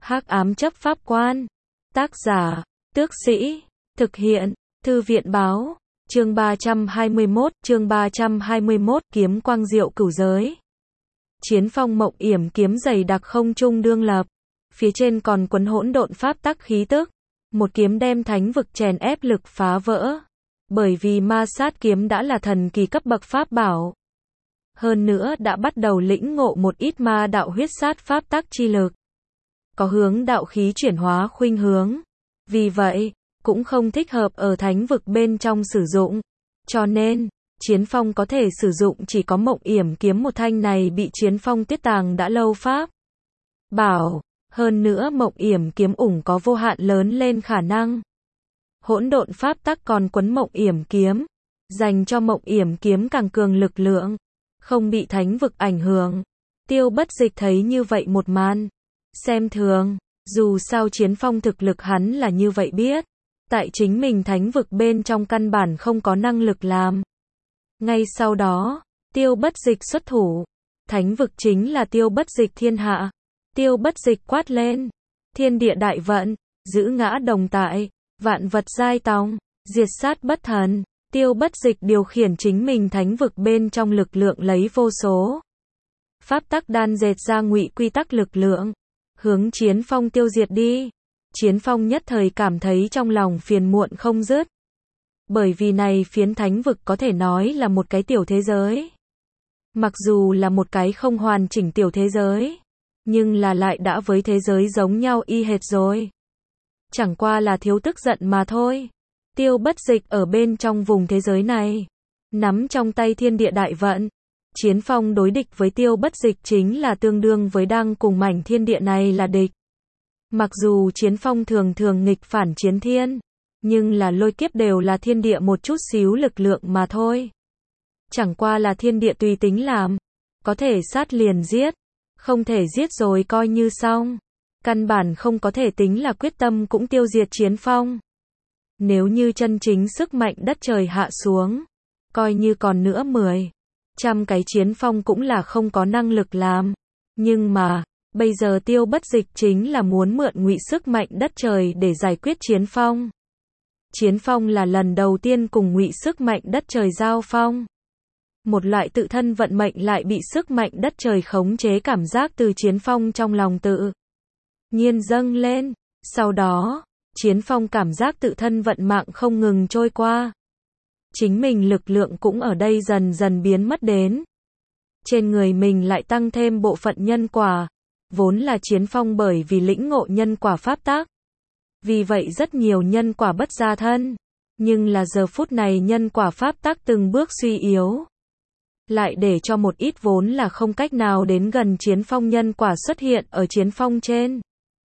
Hắc ám chấp pháp quan. Tác giả, Tước Sĩ. Thực hiện, Thư viện báo. Chương 321, kiếm quang diệu cửu giới. Chiến phong mộng yểm kiếm dày đặc không trung đương lập. Phía trên còn quấn hỗn độn pháp tắc khí tức. Một kiếm đem thánh vực chèn ép lực phá vỡ. Bởi vì ma sát kiếm đã là thần kỳ cấp bậc pháp bảo. Hơn nữa đã bắt đầu lĩnh ngộ một ít ma đạo huyết sát pháp tắc chi lực. Có hướng đạo khí chuyển hóa khuynh hướng. Vì vậy, cũng không thích hợp ở thánh vực bên trong sử dụng. Cho nên, Chiến Phong có thể sử dụng chỉ có mộng yểm kiếm một thanh này bị Chiến Phong tiết tàng đã lâu pháp bảo. Hơn nữa mộng yểm kiếm ủng có vô hạn lớn lên khả năng. Hỗn độn pháp tắc còn quấn mộng yểm kiếm. Dành cho mộng yểm kiếm càng cường lực lượng. Không bị thánh vực ảnh hưởng. Tiêu Bất Dịch thấy như vậy một màn. Xem thường, dù sao Chiến Phong thực lực hắn là như vậy biết. Tại chính mình thánh vực bên trong căn bản không có năng lực làm. Ngay sau đó, Tiêu Bất Dịch xuất thủ. Thánh vực chính là Tiêu Bất Dịch thiên hạ. Tiêu Bất Dịch quát lên. Thiên địa đại vận, giữ ngã đồng tại, vạn vật giai tòng, diệt sát bất thần. Tiêu Bất Dịch điều khiển chính mình thánh vực bên trong lực lượng lấy vô số pháp tắc đan dệt ra ngụy quy tắc lực lượng. Hướng Chiến Phong tiêu diệt đi. Chiến Phong nhất thời cảm thấy trong lòng phiền muộn không dứt. Bởi vì này phiến thánh vực có thể nói là một cái tiểu thế giới. Mặc dù là một cái không hoàn chỉnh tiểu thế giới, nhưng là lại đã với thế giới giống nhau y hệt rồi. Chẳng qua là thiếu tức giận mà thôi. Tiêu Bất Dịch ở bên trong vùng thế giới này, nắm trong tay thiên địa đại vận. Chiến Phong đối địch với Tiêu Bất Dịch chính là tương đương với đang cùng mảnh thiên địa này là địch. Mặc dù Chiến Phong thường thường nghịch phản chiến thiên, nhưng là lôi kiếp đều là thiên địa một chút xíu lực lượng mà thôi. Chẳng qua là thiên địa tùy tính làm, có thể sát liền giết, không thể giết rồi coi như xong. Căn bản không có thể tính là quyết tâm cũng tiêu diệt Chiến Phong. Nếu như chân chính sức mạnh đất trời hạ xuống, coi như còn nữa 10, 100 cái Chiến Phong cũng là không có năng lực làm. Nhưng mà, bây giờ Tiêu Bất Dịch chính là muốn mượn ngụy sức mạnh đất trời để giải quyết Chiến Phong. Chiến Phong là lần đầu tiên cùng ngụy sức mạnh đất trời giao phong. Một loại tự thân vận mệnh lại bị sức mạnh đất trời khống chế cảm giác từ Chiến Phong trong lòng tự nhiên dâng lên. Sau đó, Chiến Phong cảm giác tự thân vận mạng không ngừng trôi qua. Chính mình lực lượng cũng ở đây dần dần biến mất đến. Trên người mình lại tăng thêm bộ phận nhân quả. Vốn là Chiến Phong bởi vì lĩnh ngộ nhân quả pháp tắc. Vì vậy rất nhiều nhân quả bất gia thân. Nhưng là giờ phút này nhân quả pháp tắc từng bước suy yếu. Lại để cho một ít vốn là không cách nào đến gần Chiến Phong nhân quả xuất hiện ở Chiến Phong trên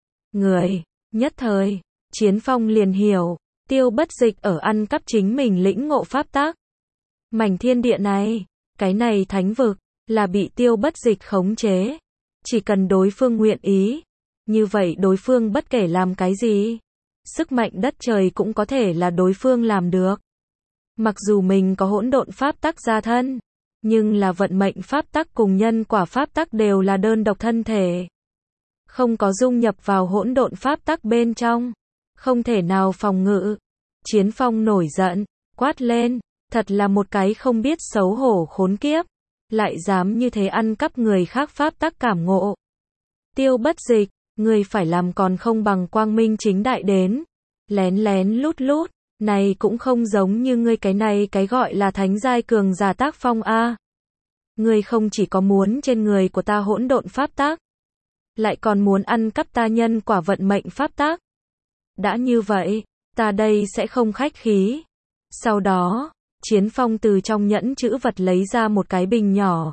người. Nhất thời, Chiến Phong liền hiểu, Tiêu Bất Dịch ở ăn cắp chính mình lĩnh ngộ pháp tắc. Mảnh thiên địa này, cái này thánh vực, là bị Tiêu Bất Dịch khống chế. Chỉ cần đối phương nguyện ý, như vậy đối phương bất kể làm cái gì, sức mạnh đất trời cũng có thể là đối phương làm được. Mặc dù mình có hỗn độn pháp tắc gia thân, nhưng là vận mệnh pháp tắc cùng nhân quả pháp tắc đều là đơn độc thân thể. Không có dung nhập vào hỗn độn pháp tắc bên trong, không thể nào phòng ngự. Chiến Phong nổi giận, quát lên, thật là một cái không biết xấu hổ khốn kiếp, lại dám như thế ăn cắp người khác pháp tắc cảm ngộ. Tiêu Bất Dịch, ngươi phải làm còn không bằng quang minh chính đại đến, lén lén lút lút, này cũng không giống như ngươi cái này cái gọi là thánh giai cường giả tác phong a. Ngươi không chỉ có muốn trên người của ta hỗn độn pháp tắc, lại còn muốn ăn cắp ta nhân quả vận mệnh pháp tắc. Đã như vậy, ta đây sẽ không khách khí. Sau đó, Chiến Phong từ trong nhẫn chữ vật lấy ra một cái bình nhỏ.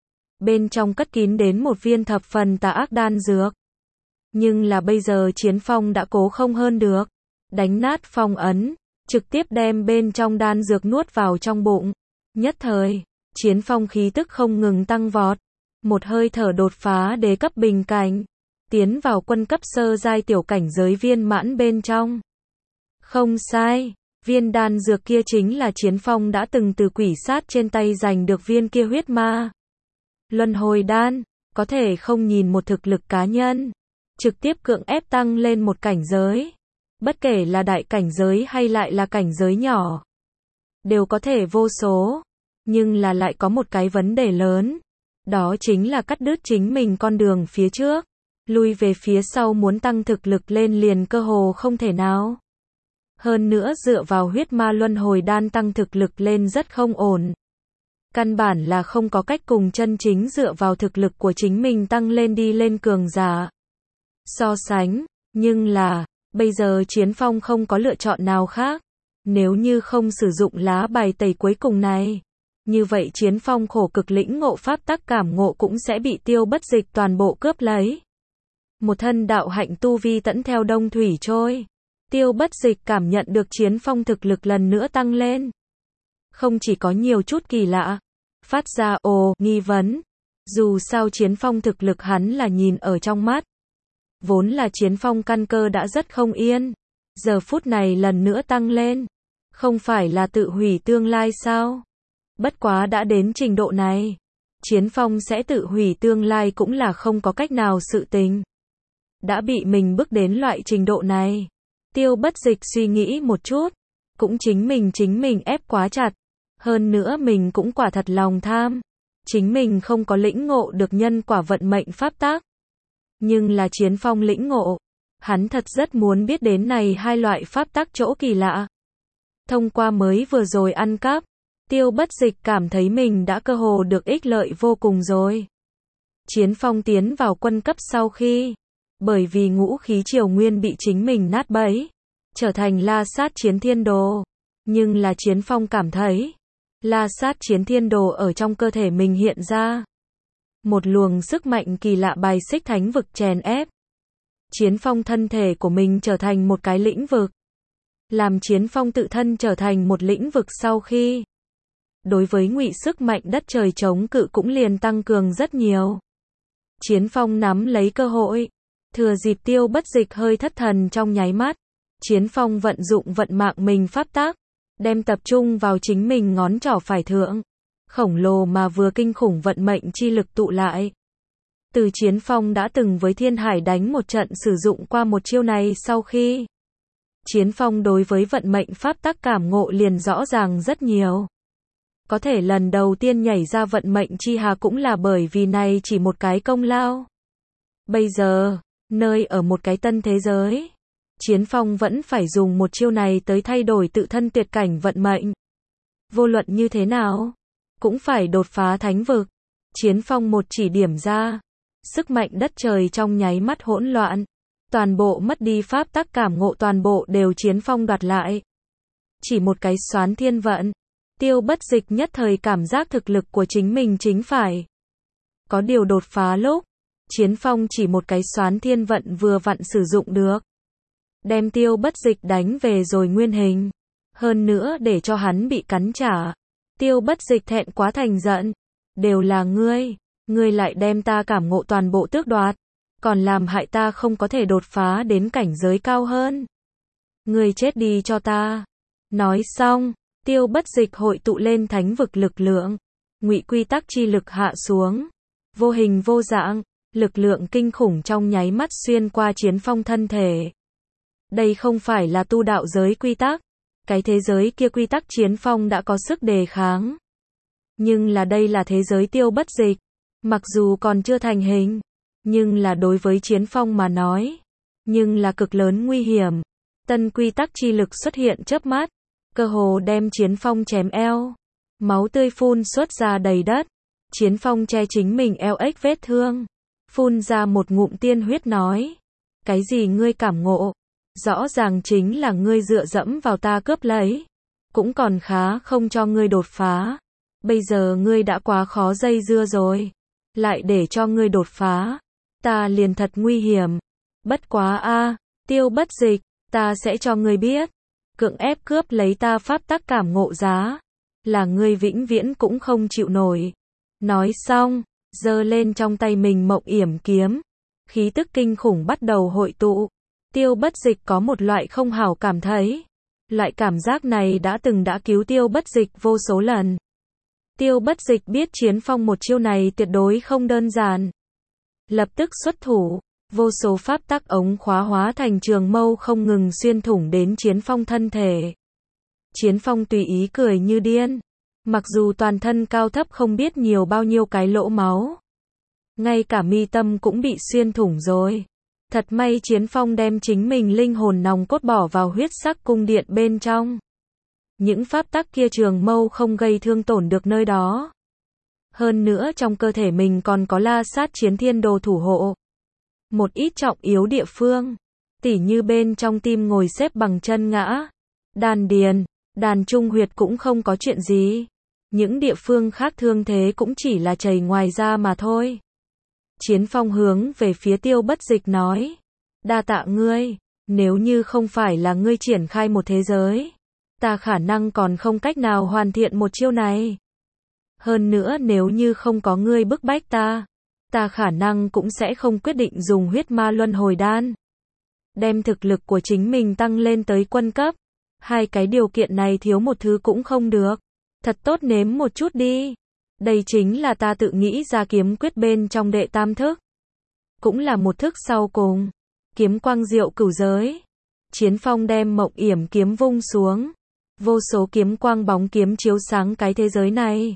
Bên trong cất kín đến một viên thập phần tà ác đan dược. Nhưng là bây giờ Chiến Phong đã cố không hơn được. Đánh nát phong ấn, trực tiếp đem bên trong đan dược nuốt vào trong bụng. Nhất thời, Chiến Phong khí tức không ngừng tăng vọt. Một hơi thở đột phá đế cấp bình cảnh. Tiến vào quân cấp sơ giai tiểu cảnh giới viên mãn bên trong. Không sai, viên đan dược kia chính là Chiến Phong đã từng từ quỷ sát trên tay giành được viên kia huyết ma luân hồi đan. Có thể không nhìn một thực lực cá nhân, trực tiếp cưỡng ép tăng lên một cảnh giới. Bất kể là đại cảnh giới hay lại là cảnh giới nhỏ, đều có thể vô số. Nhưng là lại có một cái vấn đề lớn. Đó chính là cắt đứt chính mình con đường phía trước. Lui về phía sau muốn tăng thực lực lên liền cơ hồ không thể nào. Hơn nữa dựa vào huyết ma luân hồi đan tăng thực lực lên rất không ổn. Căn bản là không có cách cùng chân chính dựa vào thực lực của chính mình tăng lên đi lên cường giả so sánh. Nhưng là, bây giờ Chiến Phong không có lựa chọn nào khác. Nếu như không sử dụng lá bài tẩy cuối cùng này, như vậy Chiến Phong khổ cực lĩnh ngộ pháp tắc cảm ngộ cũng sẽ bị Tiêu Bất Dịch toàn bộ cướp lấy. Một thân đạo hạnh tu vi tẫn theo đông thủy trôi. Tiêu Bất Dịch cảm nhận được Chiến Phong thực lực lần nữa tăng lên. Không chỉ có nhiều chút kỳ lạ, phát ra nghi vấn. Dù sao Chiến Phong thực lực hắn là nhìn ở trong mắt. Vốn là Chiến Phong căn cơ đã rất không yên. Giờ phút này lần nữa tăng lên. Không phải là tự hủy tương lai sao? Bất quá đã đến trình độ này. Chiến Phong sẽ tự hủy tương lai cũng là không có cách nào sự tình. Đã bị mình bước đến loại trình độ này. Tiêu Bất Dịch suy nghĩ một chút. Cũng chính mình ép quá chặt. Hơn nữa mình cũng quả thật lòng tham. Chính mình không có lĩnh ngộ được nhân quả vận mệnh pháp tắc. Nhưng là Chiến Phong lĩnh ngộ. Hắn thật rất muốn biết đến này hai loại pháp tắc chỗ kỳ lạ. Thông qua mới vừa rồi ăn cắp, Tiêu Bất Dịch cảm thấy mình đã cơ hồ được ích lợi vô cùng rồi. Chiến Phong tiến vào quân cấp sau khi, bởi vì ngũ khí triều nguyên bị chính mình nát bấy, trở thành La Sát Chiến Thiên Đồ. Nhưng là Chiến Phong cảm thấy, La Sát Chiến Thiên Đồ ở trong cơ thể mình hiện ra một luồng sức mạnh kỳ lạ bài xích thánh vực chèn ép. Chiến Phong thân thể của mình trở thành một cái lĩnh vực. Làm Chiến Phong tự thân trở thành một lĩnh vực sau khi, đối với ngụy sức mạnh đất trời chống cự cũng liền tăng cường rất nhiều. Chiến Phong nắm lấy cơ hội, thừa dịp Tiêu Bất Dịch hơi thất thần trong nháy mắt, Chiến Phong vận dụng vận mạng mình pháp tắc, đem tập trung vào chính mình ngón trỏ phải thượng, khổng lồ mà vừa kinh khủng vận mệnh chi lực tụ lại. Từ Chiến Phong đã từng với Thiên Hải đánh một trận sử dụng qua một chiêu này sau khi, Chiến Phong đối với vận mệnh pháp tắc cảm ngộ liền rõ ràng rất nhiều. Có thể lần đầu tiên nhảy ra vận mệnh chi hà cũng là bởi vì này chỉ một cái công lao. Bây giờ, nơi ở một cái tân thế giới, Chiến Phong vẫn phải dùng một chiêu này tới thay đổi tự thân tuyệt cảnh vận mệnh. Vô luận như thế nào, cũng phải đột phá thánh vực. Chiến Phong một chỉ điểm ra, sức mạnh đất trời trong nháy mắt hỗn loạn. Toàn bộ mất đi pháp tắc cảm ngộ toàn bộ đều Chiến Phong đoạt lại. Chỉ một cái xoán thiên vận, Tiêu Bất Dịch nhất thời cảm giác thực lực của chính mình chính phải có điều đột phá lúc, Chiến Phong chỉ một cái xoán thiên vận vừa vặn sử dụng được. Đem Tiêu Bất Dịch đánh về rồi nguyên hình. Hơn nữa để cho hắn bị cắn trả. Tiêu Bất Dịch thẹn quá thành giận. Đều là ngươi lại đem ta cảm ngộ toàn bộ tước đoạt. Còn làm hại ta không có thể đột phá đến cảnh giới cao hơn. Ngươi chết đi cho ta. Nói xong, Tiêu Bất Dịch hội tụ lên thánh vực lực lượng. Ngụy quy tắc chi lực hạ xuống. Vô hình vô dạng, lực lượng kinh khủng trong nháy mắt xuyên qua Chiến Phong thân thể. Đây không phải là tu đạo giới quy tắc. Cái thế giới kia quy tắc Chiến Phong đã có sức đề kháng. Nhưng là đây là thế giới Tiêu Bất Dịch. Mặc dù còn chưa thành hình, nhưng là đối với Chiến Phong mà nói, nhưng là cực lớn nguy hiểm. Tân quy tắc chi lực xuất hiện chớp mắt, cơ hồ đem Chiến Phong chém eo. Máu tươi phun xuất ra đầy đất. Chiến Phong che chính mình eo ếch vết thương, phun ra một ngụm tiên huyết nói. Cái gì ngươi cảm ngộ? Rõ ràng chính là ngươi dựa dẫm vào ta cướp lấy. Cũng còn khá không cho ngươi đột phá. Bây giờ ngươi đã quá khó dây dưa rồi. Lại để cho ngươi đột phá. Ta liền thật nguy hiểm. Bất quá Tiêu Bất Dịch, ta sẽ cho ngươi biết. Cưỡng ép cướp lấy ta pháp tắc cảm ngộ giá. Là ngươi vĩnh viễn cũng không chịu nổi. Nói xong, giơ lên trong tay mình mộng yểm kiếm. Khí tức kinh khủng bắt đầu hội tụ. Tiêu Bất Dịch có một loại không hảo cảm thấy. Loại cảm giác này đã cứu Tiêu Bất Dịch vô số lần. Tiêu Bất Dịch biết Chiến Phong một chiêu này tuyệt đối không đơn giản. Lập tức xuất thủ, Vô số pháp tắc ống khóa hóa thành trường mâu không ngừng xuyên thủng đến Chiến Phong thân thể. Chiến Phong tùy ý cười như điên. Mặc dù toàn thân cao thấp không biết nhiều bao nhiêu cái lỗ máu. Ngay cả mi tâm cũng bị xuyên thủng rồi. Thật may Chiến Phong đem chính mình linh hồn nòng cốt bỏ vào huyết sắc cung điện bên trong. Những pháp tắc kia trường mâu không gây thương tổn được nơi đó. Hơn nữa trong cơ thể mình còn có La Sát Chiến Thiên Đồ thủ hộ. Một ít trọng yếu địa phương, tỉ như bên trong tim ngồi xếp bằng chân ngã, đan điền, đàn trung huyệt cũng không có chuyện gì. Những địa phương khác thương thế cũng chỉ là chảy ngoài da mà thôi. Chiến Phong hướng về phía Tiêu Bất Dịch nói, đa tạ ngươi, nếu như không phải là ngươi triển khai một thế giới, ta khả năng còn không cách nào hoàn thiện một chiêu này. Hơn nữa nếu như không có ngươi bức bách ta khả năng cũng sẽ không quyết định dùng huyết ma luân hồi đan. Đem thực lực của chính mình tăng lên tới quân cấp. Hai cái điều kiện này thiếu một thứ cũng không được. Thật tốt nếm một chút đi. Đây chính là ta tự nghĩ ra kiếm quyết bên trong đệ tam thức. Cũng là một thức sau cùng. Kiếm quang diệu cửu giới. Chiến Phong đem Mộng Yểm kiếm vung xuống. Vô số kiếm quang bóng kiếm chiếu sáng cái thế giới này.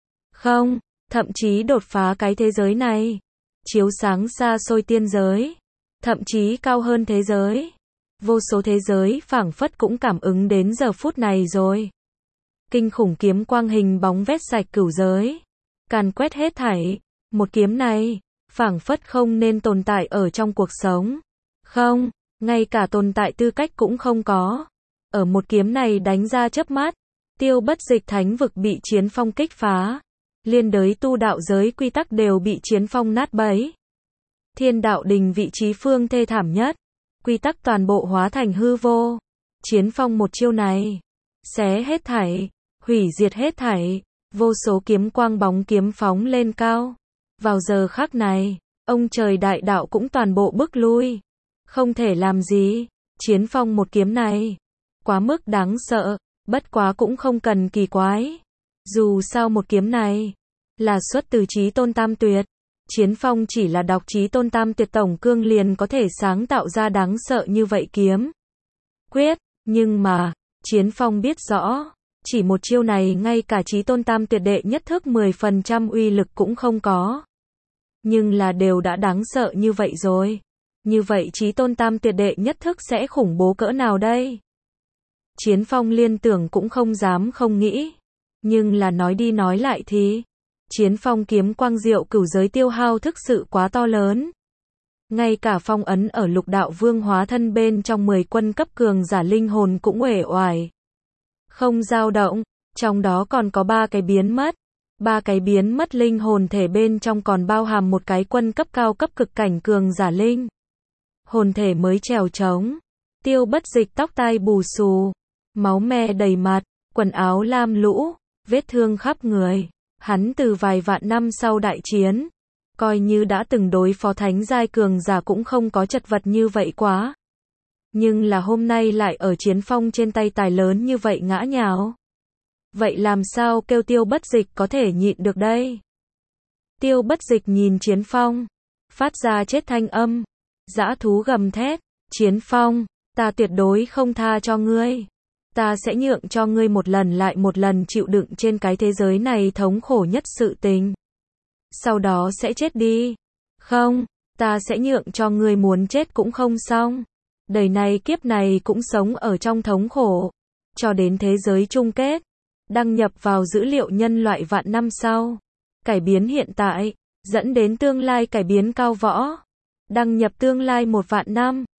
Không, thậm chí đột phá cái thế giới này. Chiếu sáng xa xôi tiên giới. Thậm chí cao hơn thế giới. Vô số thế giới phảng phất cũng cảm ứng đến giờ phút này rồi. Kinh khủng kiếm quang hình bóng vét sạch cửu giới. Càn quét hết thảy. Một kiếm này, phảng phất không nên tồn tại ở trong cuộc sống. Không, ngay cả tồn tại tư cách cũng không có. Ở một kiếm này đánh ra chớp mắt, Tiêu Bất Dịch thánh vực bị Chiến Phong kích phá. Liên đới tu đạo giới quy tắc đều bị Chiến Phong nát bấy. Thiên đạo đình vị trí phương thê thảm nhất. Quy tắc toàn bộ hóa thành hư vô. Chiến Phong một chiêu này. Xé hết thảy. Hủy diệt hết thảy. Vô số kiếm quang bóng kiếm phóng lên cao. Vào giờ khắc này, ông trời đại đạo cũng toàn bộ bước lui. Không thể làm gì. Chiến Phong một kiếm này. Quá mức đáng sợ. Bất quá cũng không cần kỳ quái. Dù sao một kiếm này là xuất từ Chí Tôn Tam Tuyệt. Chiến Phong chỉ là đọc Chí Tôn Tam Tuyệt tổng cương liền có thể sáng tạo ra đáng sợ như vậy kiếm quyết, nhưng mà Chiến Phong biết rõ, chỉ một chiêu này ngay cả Chí Tôn Tam Tuyệt đệ nhất thức 10% uy lực cũng không có. Nhưng là đều đã đáng sợ như vậy rồi. Như vậy Chí Tôn Tam Tuyệt đệ nhất thức sẽ khủng bố cỡ nào đây? Chiến Phong liên tưởng cũng không dám không nghĩ. Nhưng là nói đi nói lại thì Chiến Phong kiếm quang diệu cửu giới tiêu hao thực sự quá to lớn. Ngay cả phong ấn ở Lục Đạo Vương hóa thân bên trong 10 quân cấp cường giả linh hồn cũng uể oải. Không dao động, trong đó còn có 3 cái biến mất. 3 cái biến mất linh hồn thể bên trong còn bao hàm một cái quân cấp cao cấp cực cảnh cường giả linh. Hồn thể mới trèo trống. Tiêu Bất Dịch tóc tai bù xù, máu me đầy mặt, quần áo lam lũ, vết thương khắp người. Hắn từ vài vạn năm sau đại chiến, coi như đã từng đối phó thánh giai cường giả cũng không có chật vật như vậy quá. Nhưng là hôm nay lại ở Chiến Phong trên tay tài lớn như vậy ngã nhào. Vậy làm sao kêu Tiêu Bất Dịch có thể nhịn được đây? Tiêu Bất Dịch nhìn Chiến Phong, phát ra chết thanh âm, dã thú gầm thét, Chiến Phong, ta tuyệt đối không tha cho ngươi. Ta sẽ nhượng cho ngươi một lần lại một lần chịu đựng trên cái thế giới này thống khổ nhất sự tình. Sau đó sẽ chết đi. Không, ta sẽ nhượng cho ngươi muốn chết cũng không xong. Đời này kiếp này cũng sống ở trong thống khổ. Cho đến thế giới chung kết. Đăng nhập vào dữ liệu nhân loại vạn năm sau. Cải biến hiện tại. Dẫn đến tương lai cải biến cao võ. Đăng nhập tương lai 1 vạn năm.